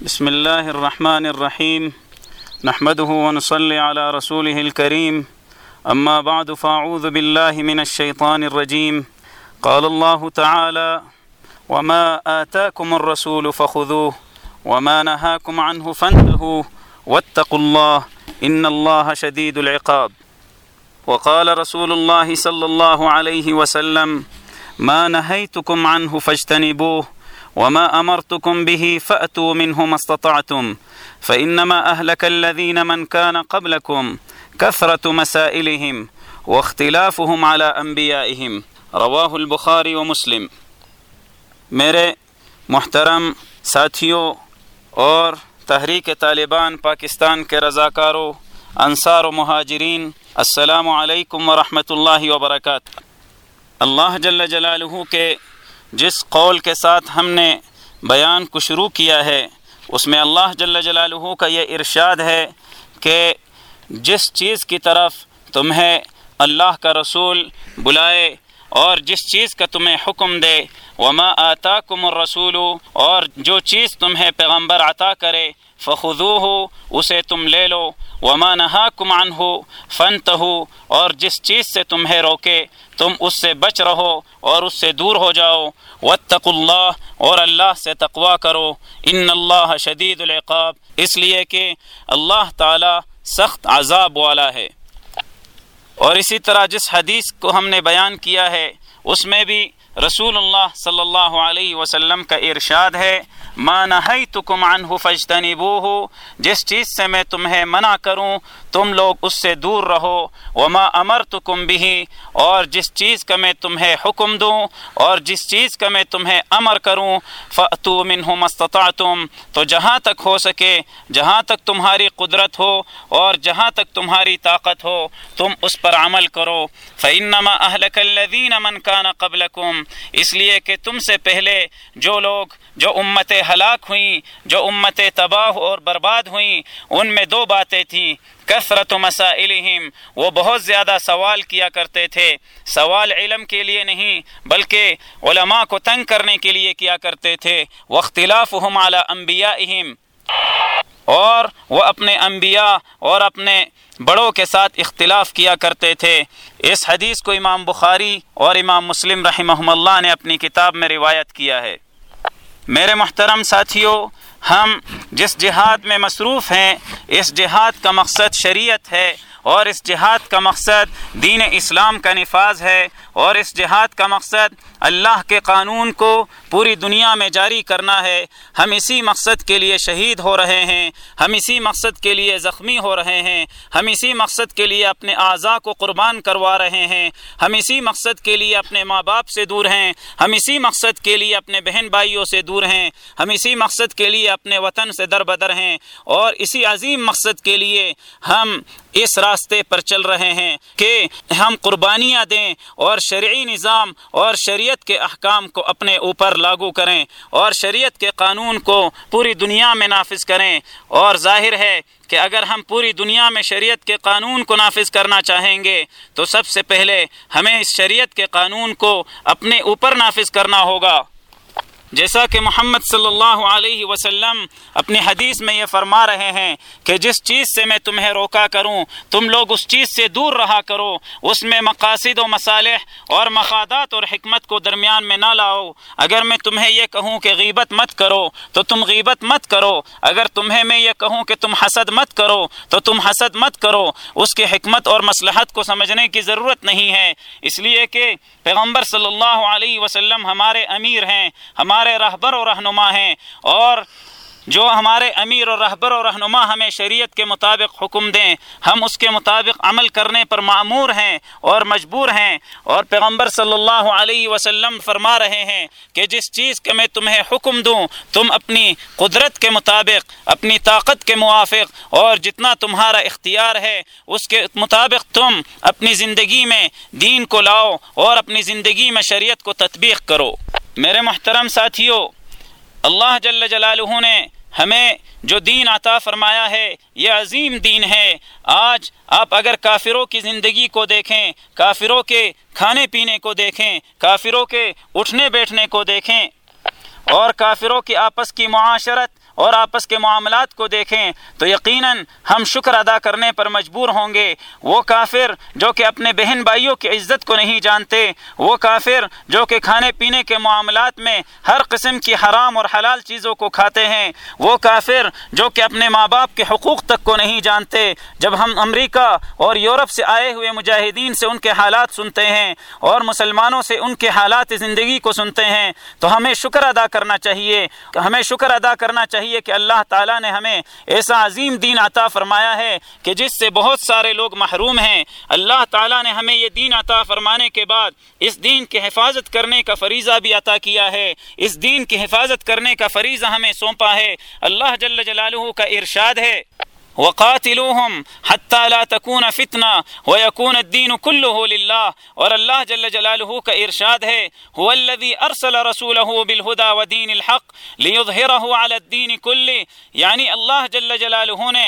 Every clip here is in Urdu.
بسم الله الرحمن الرحيم نحمده ونصلي على رسوله الكريم أما بعد فأعوذ بالله من الشيطان الرجيم قال الله تعالى وما آتاكم الرسول فخذوه وما نهاكم عنه فانتهوا واتقوا الله إن الله شديد العقاب وقال رسول الله صلى الله عليه وسلم ما نهيتكم عنه فاجتنبوه وما أمرتكم به فأتوا منه ما استطعتم فإنما أهلك الذين من كان قبلكم كثرة مسائلهم واختلافهم على أنبيائهم رواہ البخاری و مسلم۔ میرے محترم ساتھیوں اور تحریک طالبان پاکستان کے رضاکاروں، انصار و مہاجرین، السلام علیکم ورحمۃ اللہ وبرکاتہ۔ اللہ جل جلالہ کے جس قول کے ساتھ ہم نے بیان کو شروع کیا ہے اس میں اللہ جل جلالہ کا یہ ارشاد ہے کہ جس چیز کی طرف تمہیں اللہ کا رسول بلائے اور جس چیز کا تمہیں حکم دے، وما آتاکم الرسول، اور جو چیز تمہیں پیغمبر عطا کرے، فخذوہ، اسے تم لے لو، وما نہاکم عنہ فانتہوا، اور جس چیز سے تمہیں روکے تم اس سے بچ رہو اور اس سے دور ہو جاؤ، واتقوا اللہ، اور اللہ سے تقوی کرو، ان اللہ شدید العقاب، اس لیے کہ اللہ تعالی سخت عذاب والا ہے۔ اور اسی طرح جس حدیث کو ہم نے بیان کیا ہے اس میں بھی رسول اللہ صلی اللہ علیہ وسلم کا ارشاد ہے ما نہیتکم عنہ فاجتنبوہ، جس چیز سے میں تمہیں منع کروں تم لوگ اس سے دور رہو، وما امرتکم بہ، اور جس چیز کا میں تمہیں حکم دوں اور جس چیز کا میں تمہیں امر کروں، فأتوا منہ ما استطعتم، تو جہاں تک ہو سکے، جہاں تک تمہاری قدرت ہو اور جہاں تک تمہاری طاقت ہو تم اس پر عمل کرو، فإنما أهلك الذين من كان قبلكم، اس لیے کہ تم سے پہلے جو لوگ، جو امتیں ہلاک ہوئیں، جو امتیں تباہ اور برباد ہوئیں، ان میں دو باتیں تھیں، کثرت مسائلہم، وہ بہت زیادہ سوال کیا کرتے تھے، سوال علم کے لیے نہیں بلکہ علماء کو تنگ کرنے کے لیے کیا کرتے تھے، واختلافہم علی انبیائہم، اور وہ اپنے انبیاء اور اپنے بڑوں کے ساتھ اختلاف کیا کرتے تھے۔ اس حدیث کو امام بخاری اور امام مسلم رحمہم اللہ نے اپنی کتاب میں روایت کیا ہے۔ میرے محترم ساتھیوں، ہم جس جہاد میں مصروف ہیں اس جہاد کا مقصد شریعت ہے، اور اس جہاد کا مقصد دین اسلام کا نفاذ ہے، اور اس جہاد کا مقصد اللہ کے قانون کو پوری دنیا میں جاری کرنا ہے۔ ہم اسی مقصد کے لیے شہید ہو رہے ہیں، ہم اسی مقصد کے لیے زخمی ہو رہے ہیں، ہم اسی مقصد کے لیے اپنے اعضاء کو قربان کروا رہے ہیں، ہم اسی مقصد کے لیے اپنے ماں باپ سے دور ہیں، ہم اسی مقصد کے لیے اپنے بہن بھائیوں سے دور ہیں، ہم اسی مقصد کے لیے اپنے وطن سے دربدر ہیں، اور اسی عظیم مقصد کے لیے ہم اس راستے پر چل رہے ہیں کہ ہم قربانیاں دیں اور شرعی نظام اور شریعت کے احکام کو اپنے اوپر لاگو کریں اور شریعت کے قانون کو پوری دنیا میں نافذ کریں۔ اور ظاہر ہے کہ اگر ہم پوری دنیا میں شریعت کے قانون کو نافذ کرنا چاہیں گے تو سب سے پہلے ہمیں اس شریعت کے قانون کو اپنے اوپر نافذ کرنا ہوگا، جیسا کہ محمد صلی اللہ علیہ وسلم اپنی حدیث میں یہ فرما رہے ہیں کہ جس چیز سے میں تمہیں روکا کروں تم لوگ اس چیز سے دور رہا کرو، اس میں مقاصد و مصالح اور مفادات اور حکمت کو درمیان میں نہ لاؤ۔ اگر میں تمہیں یہ کہوں کہ غیبت مت کرو تو تم غیبت مت کرو، اگر تمہیں میں یہ کہوں کہ تم حسد مت کرو تو تم حسد مت کرو، اس کی حکمت اور مصلحت کو سمجھنے کی ضرورت نہیں ہے، اس لیے کہ پیغمبر صلی اللہ علیہ وسلم ہمارے امیر ہیں، ہمارے رہبر و رہنما ہیں، اور جو ہمارے امیر اور رہبر و رہنما ہمیں شریعت کے مطابق حکم دیں ہم اس کے مطابق عمل کرنے پر مأمور ہیں اور مجبور ہیں۔ اور پیغمبر صلی اللہ علیہ وسلم فرما رہے ہیں کہ جس چیز کا میں تمہیں حکم دوں تم اپنی قدرت کے مطابق، اپنی طاقت کے موافق اور جتنا تمہارا اختیار ہے اس کے مطابق تم اپنی زندگی میں دین کو لاؤ اور اپنی زندگی میں شریعت کو تطبیق کرو۔ میرے محترم ساتھیوں، اللہ جل جلالہ نے ہمیں جو دین عطا فرمایا ہے یہ عظیم دین ہے۔ آج آپ اگر کافروں کی زندگی کو دیکھیں، کافروں کے کھانے پینے کو دیکھیں، کافروں کے اٹھنے بیٹھنے کو دیکھیں اور کافروں کی آپس کی معاشرت اور آپس کے معاملات کو دیکھیں تو یقیناً ہم شکر ادا کرنے پر مجبور ہوں گے۔ وہ کافر جو کہ اپنے بہن بھائیوں کی عزت کو نہیں جانتے، وہ کافر جو کہ کھانے پینے کے معاملات میں ہر قسم کی حرام اور حلال چیزوں کو کھاتے ہیں، وہ کافر جو کہ اپنے ماں باپ کے حقوق تک کو نہیں جانتے۔ جب ہم امریکہ اور یورپ سے آئے ہوئے مجاہدین سے ان کے حالات سنتے ہیں اور مسلمانوں سے ان کے حالات زندگی کو سنتے ہیں تو ہمیں شکر ادا کرنا چاہیے، کہ اللہ تعالیٰ نے ہمیں ایسا عظیم دین عطا فرمایا ہے کہ جس سے بہت سارے لوگ محروم ہیں۔ اللہ تعالیٰ نے ہمیں یہ دین عطا فرمانے کے بعد اس دین کی حفاظت کرنے کا فریضہ بھی عطا کیا ہے، اس دین کی حفاظت کرنے کا فریضہ ہمیں سونپا ہے۔ اللہ جل جلالہ کا ارشاد ہے وَقَاتِلُوهُمْ حَتَّى لَا تَكُونَ فِتْنَةٌ وَيَكُونَ الدِّينُ كُلُّهُ لِلَّهِ، اور اللہ جل جلالہ کا ارشاد ہے هُوَ الَّذِي أَرْسَلَ رَسُولَهُ بِالْهُدَى وَدِينِ الْحَقِّ لِيُظْهِرَهُ عَلَى الدِّينِ كُلِّهِ، یعنی اللہ جل جلالہ نے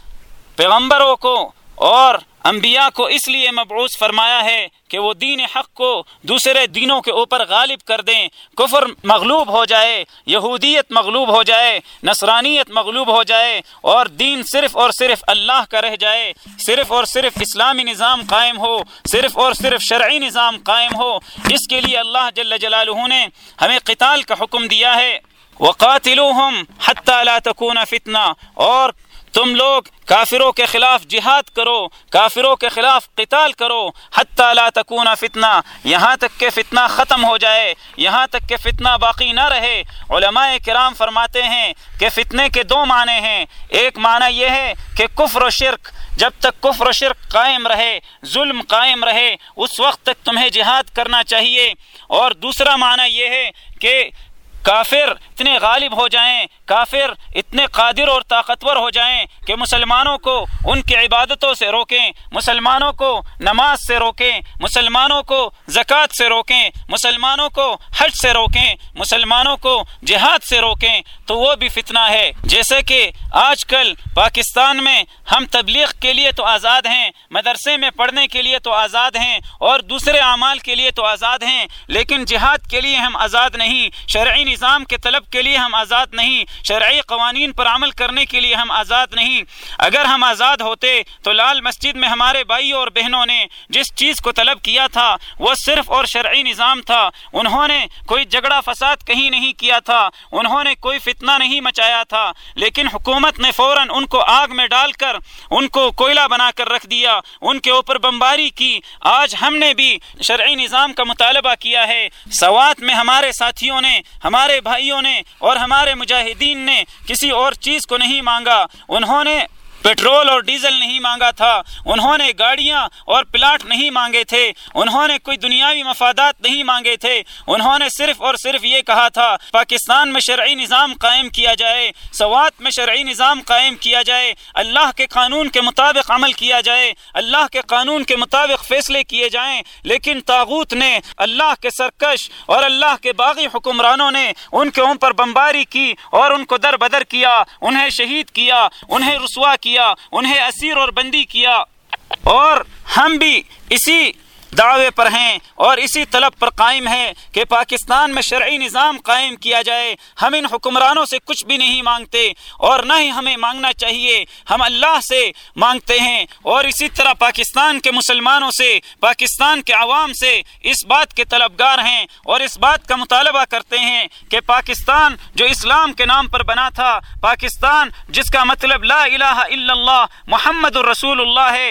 پیغمبروں کو اور انبیاء کو اس لیے مبعوث فرمایا ہے کہ وہ دین حق کو دوسرے دینوں کے اوپر غالب کر دیں، کفر مغلوب ہو جائے، یہودیت مغلوب ہو جائے، نصرانیت مغلوب ہو جائے اور دین صرف اور صرف اللہ کا رہ جائے، صرف اور صرف اسلامی نظام قائم ہو، صرف اور صرف شرعی نظام قائم ہو۔ اس کے لیے اللہ جل جلالہ نے ہمیں قتال کا حکم دیا ہے، وَقَاتِلُوهُمْ حَتَّى لَا تَكُونَ فِتْنَةٌ، اور تم لوگ کافروں کے خلاف جہاد کرو، کافروں کے خلاف قتال کرو، حتی لا تکون فتنہ، یہاں تک کہ فتنہ ختم ہو جائے، یہاں تک کہ فتنہ باقی نہ رہے۔ علماء کرام فرماتے ہیں کہ فتنے کے دو معنی ہیں، ایک معنی یہ ہے کہ کفر و شرک، جب تک کفر و شرک قائم رہے، ظلم قائم رہے، اس وقت تک تمہیں جہاد کرنا چاہیے، اور دوسرا معنی یہ ہے کہ کافر اتنے غالب ہو جائیں، کافر اتنے قادر اور طاقتور ہو جائیں کہ مسلمانوں کو ان کی عبادتوں سے روکیں، مسلمانوں کو نماز سے روکیں، مسلمانوں کو زکوٰۃ سے روکیں، مسلمانوں کو حج سے روکیں، مسلمانوں کو جہاد سے روکیں، تو وہ بھی فتنہ ہے۔ جیسے کہ آج کل پاکستان میں ہم تبلیغ کے لیے تو آزاد ہیں، مدرسے میں پڑھنے کے لیے تو آزاد ہیں، اور دوسرے اعمال کے لیے تو آزاد ہیں، لیکن جہاد کے لیے ہم آزاد نہیں، شرعی نظام کے طلب کے لیے ہم آزاد نہیں، شرعی قوانین پر عمل کرنے کے لیے ہم آزاد نہیں۔ اگر ہم آزاد ہوتے تو لال مسجد میں ہمارے بھائیوں اور بہنوں نے جس چیز کو طلب کیا تھا وہ صرف اور شرعی نظام تھا، انہوں نے کوئی جھگڑا فساد کہیں نہیں کیا تھا، انہوں نے کوئی فتنہ نہیں مچایا تھا، لیکن حکومت نے فوراً ان کو آگ میں ڈال کر ان کو کوئلہ بنا کر رکھ دیا، ان کے اوپر بمباری کی۔ آج ہم نے بھی شرعی نظام کا مطالبہ کیا ہے، سوات میں ہمارے ساتھیوں نے، ہمارے بھائیوں نے اور ہمارے مجاہدین نے کسی اور چیز کو نہیں مانگا، انہوں نے پیٹرول اور ڈیزل نہیں مانگا تھا، انہوں نے گاڑیاں اور پلاٹ نہیں مانگے تھے، انہوں نے کوئی دنیاوی مفادات نہیں مانگے تھے، انہوں نے صرف اور صرف یہ کہا تھا پاکستان میں شرعی نظام قائم کیا جائے، سوات میں شرعی نظام قائم کیا جائے، اللہ کے قانون کے مطابق عمل کیا جائے، اللہ کے قانون کے مطابق فیصلے کیے جائیں۔ لیکن طاغوت نے، اللہ کے سرکش اور اللہ کے باغی حکمرانوں نے ان کے اوپر بمباری کی اور ان کو در بدر کیا، انہیں شہید کیا، انہیں رسوا کیا، انہیں اسیر اور بندی کیا، اور ہم بھی اسی دعوے پر ہیں اور اسی طلب پر قائم ہے کہ پاکستان میں شرعی نظام قائم کیا جائے۔ ہم ان حکمرانوں سے کچھ بھی نہیں مانگتے اور نہ ہی ہمیں مانگنا چاہیے، ہم اللہ سے مانگتے ہیں، اور اسی طرح پاکستان کے مسلمانوں سے، پاکستان کے عوام سے اس بات کے طلبگار ہیں اور اس بات کا مطالبہ کرتے ہیں کہ پاکستان جو اسلام کے نام پر بنا تھا، پاکستان جس کا مطلب لا الہ الا اللہ محمد الرسول اللہ ہے،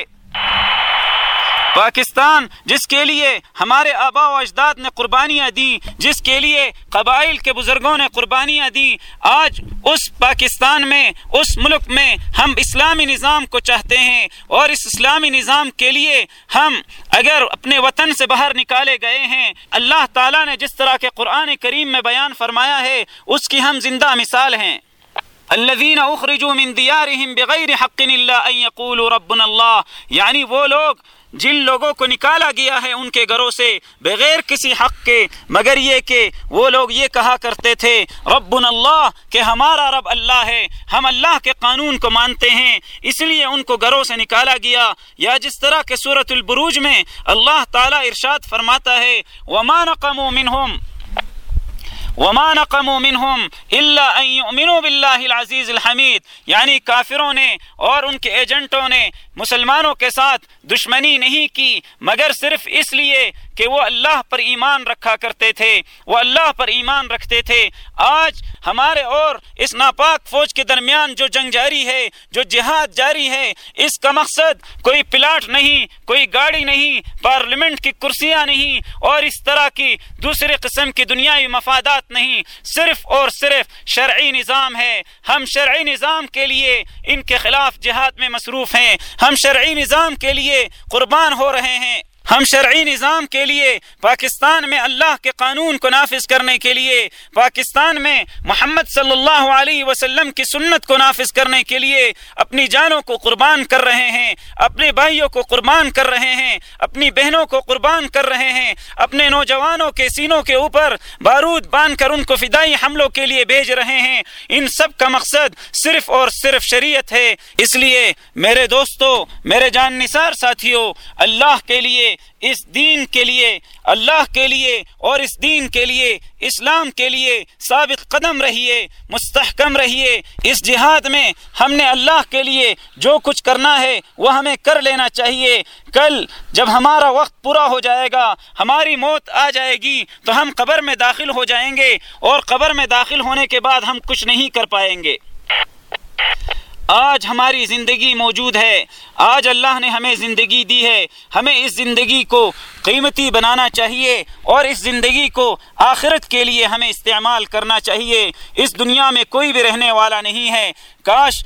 پاکستان جس کے لیے ہمارے آباء و اجداد نے قربانیاں دیں، جس کے لیے قبائل کے بزرگوں نے قربانیاں دیں، آج اس پاکستان میں، اس ملک میں ہم اسلامی نظام کو چاہتے ہیں، اور اس اسلامی نظام کے لیے ہم اگر اپنے وطن سے باہر نکالے گئے ہیں، اللہ تعالیٰ نے جس طرح کے قرآن کریم میں بیان فرمایا ہے اس کی ہم زندہ مثال ہیں۔ الذین اخرجوا من دیارہم بغیر حق الا ان یقولوا ربنا اللہ، یعنی وہ لوگ جن لوگوں کو نکالا گیا ہے ان کے گھروں سے بغیر کسی حق کے، مگر یہ کہ وہ لوگ یہ کہا کرتے تھے ربنا اللہ، کہ ہمارا رب اللہ ہے، ہم اللہ کے قانون کو مانتے ہیں، اس لیے ان کو گھروں سے نکالا گیا۔ یا جس طرح کہ سورۃ البروج میں اللہ تعالیٰ ارشاد فرماتا ہے وما نقموا منہم وما نقموا منهم الا ان يؤمنوا بالله العزيز الحميد، یعنی کافروں نے اور ان کے ایجنٹوں نے مسلمانوں کے ساتھ دشمنی نہیں کی مگر صرف اس لیے کہ وہ اللہ پر ایمان رکھا کرتے تھے، وہ اللہ پر ایمان رکھتے تھے۔ آج ہمارے اور اس ناپاک فوج کے درمیان جو جنگ جاری ہے، جو جہاد جاری ہے، اس کا مقصد کوئی پلاٹ نہیں، کوئی گاڑی نہیں، پارلیمنٹ کی کرسیاں نہیں اور اس طرح کی دوسرے قسم کی دنیاوی مفادات نہیں، صرف اور صرف شرعی نظام ہے۔ ہم شرعی نظام کے لیے ان کے خلاف جہاد میں مصروف ہیں، ہم شرعی نظام کے لیے قربان ہو رہے ہیں، ہم شرعی نظام کے لیے پاکستان میں اللہ کے قانون کو نافذ کرنے کے لیے، پاکستان میں محمد صلی اللہ علیہ وسلم کی سنت کو نافذ کرنے کے لیے اپنی جانوں کو قربان کر رہے ہیں، اپنے بھائیوں کو قربان کر رہے ہیں، اپنی بہنوں کو قربان کر رہے ہیں، اپنے نوجوانوں کے سینوں کے اوپر بارود باندھ کر ان کو فدائی حملوں کے لیے بھیج رہے ہیں۔ ان سب کا مقصد صرف اور صرف شریعت ہے۔ اس لیے میرے دوستو، میرے جان نثار ساتھیو، اللہ کے لیے، اس دین کے لیے، اللہ کے لیے اور اس دین کے لیے، اسلام کے لیے ثابت قدم رہیے، مستحکم رہیے۔ اس جہاد میں ہم نے اللہ کے لیے جو کچھ کرنا ہے وہ ہمیں کر لینا چاہیے۔ کل جب ہمارا وقت پورا ہو جائے گا، ہماری موت آ جائے گی تو ہم قبر میں داخل ہو جائیں گے اور قبر میں داخل ہونے کے بعد ہم کچھ نہیں کر پائیں گے۔ آج ہماری زندگی موجود ہے، آج اللہ نے ہمیں زندگی دی ہے، ہمیں اس زندگی کو قیمتی بنانا چاہیے اور اس زندگی کو آخرت کے لیے ہمیں استعمال کرنا چاہیے۔ اس دنیا میں کوئی بھی رہنے والا نہیں ہے، کاش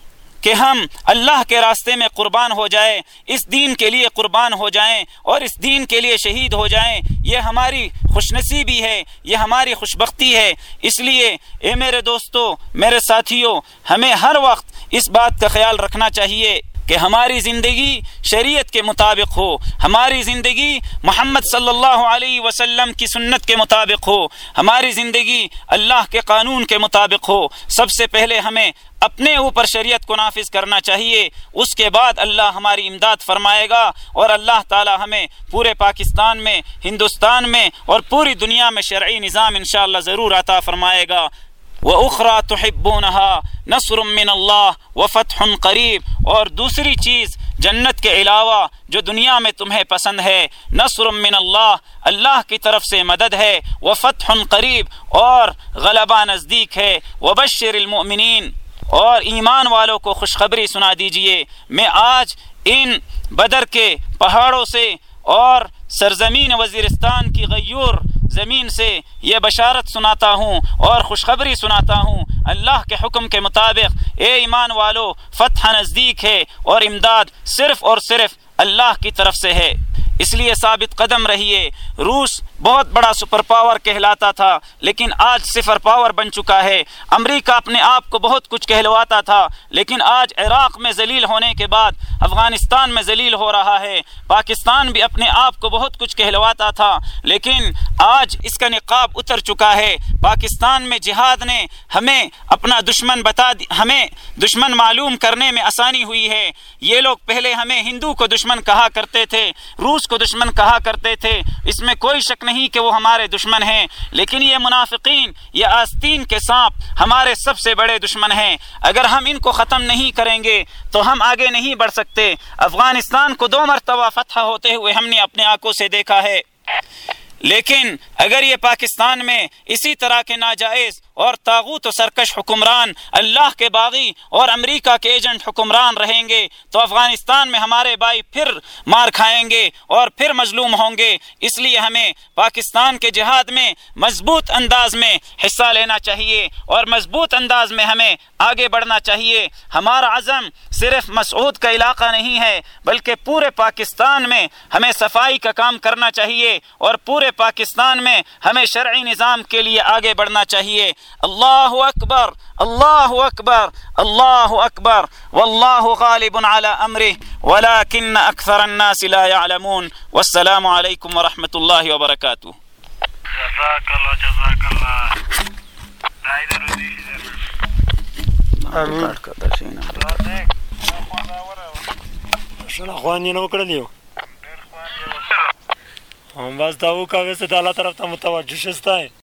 کہ ہم اللہ کے راستے میں قربان ہو جائیں، اس دین کے لیے قربان ہو جائیں اور اس دین کے لیے شہید ہو جائیں۔ یہ ہماری خوش نصیبی ہے، یہ ہماری خوش بختی ہے۔ اس لیے اے میرے دوستو، میرے ساتھیوں، ہمیں ہر وقت اس بات کا خیال رکھنا چاہیے کہ ہماری زندگی شریعت کے مطابق ہو، ہماری زندگی محمد صلی اللہ علیہ وسلم کی سنت کے مطابق ہو، ہماری زندگی اللہ کے قانون کے مطابق ہو۔ سب سے پہلے ہمیں اپنے اوپر شریعت کو نافذ کرنا چاہیے، اس کے بعد اللہ ہماری امداد فرمائے گا اور اللہ تعالی ہمیں پورے پاکستان میں، ہندوستان میں اور پوری دنیا میں شرعی نظام انشاءاللہ ضرور عطا فرمائے گا۔ وَأُخْرَى تُحِبُّونَهَا نَصْرٌ مِّنَ اللَّهِ وَفَتْحٌ قَرِيبٌ، اور دوسری چیز جنت کے علاوہ جو دنیا میں تمہیں پسند ہے، نصر من اللہ، اللہ کی طرف سے مدد ہے، وفتح قریب، اور غلبہ نزدیک ہے، وبشر المؤمنین، اور ایمان والوں کو خوشخبری سنا دیجئے۔ میں آج ان بدر کے پہاڑوں سے اور سرزمین وزیرستان کی غیور زمین سے یہ بشارت سناتا ہوں اور خوشخبری سناتا ہوں، اللہ کے حکم کے مطابق اے ایمان والو، فتح نزدیک ہے اور امداد صرف اور صرف اللہ کی طرف سے ہے۔ اس لیے ثابت قدم رہیے۔ روس بہت بڑا سپر پاور کہلاتا تھا لیکن آج صفر پاور بن چکا ہے۔ امریکہ اپنے آپ کو بہت کچھ کہلواتا تھا لیکن آج عراق میں ذلیل ہونے کے بعد افغانستان میں ذلیل ہو رہا ہے۔ پاکستان بھی اپنے آپ کو بہت کچھ کہلواتا تھا لیکن آج اس کا نقاب اتر چکا ہے۔ پاکستان میں جہاد نے ہمیں اپنا دشمن ہمیں دشمن معلوم کرنے میں آسانی ہوئی ہے۔ یہ لوگ پہلے ہمیں ہندو کو دشمن کہا کرتے تھے، روس کو دشمن کہا کرتے تھے، اس میں کوئی شک نہیں کہ وہ ہمارے دشمن ہیں، لیکن یہ منافقین، یہ آستین کے سانپ ہمارے سب سے بڑے دشمن ہیں۔ اگر ہم ان کو ختم نہیں کریں گے تو ہم آگے نہیں بڑھ سکتے۔ افغانستان کو 2 مرتبہ فتح ہوتے ہوئے ہم نے اپنے آنکھوں سے دیکھا ہے، لیکن اگر یہ پاکستان میں اسی طرح کے ناجائز اور طاغوت و سرکش حکمران، اللہ کے باغی اور امریکہ کے ایجنٹ حکمران رہیں گے تو افغانستان میں ہمارے بھائی پھر مار کھائیں گے اور پھر مظلوم ہوں گے۔ اس لیے ہمیں پاکستان کے جہاد میں مضبوط انداز میں حصہ لینا چاہیے اور مضبوط انداز میں ہمیں آگے بڑھنا چاہیے۔ ہمارا عزم صرف مسعود کا علاقہ نہیں ہے بلکہ پورے پاکستان میں ہمیں صفائی کا کام کرنا چاہیے اور پورے پاکستان میں ہمیں شرعی نظام کے لیے آگے بڑھنا چاہیے۔ اللہ اکبر، اللہ اکبر، اللہ اکبر، واللہ غالب علی امرہ ولکن اکثر الناس لا يعلمون۔ والسلام علیکم ورحمۃ اللہ وبرکاتہ۔ جزاک اللہ، جزاک اللہ۔ خوان یې نه وکړلی و، بس دا وکړه، ویسه د الله طرف ته متوجه شستی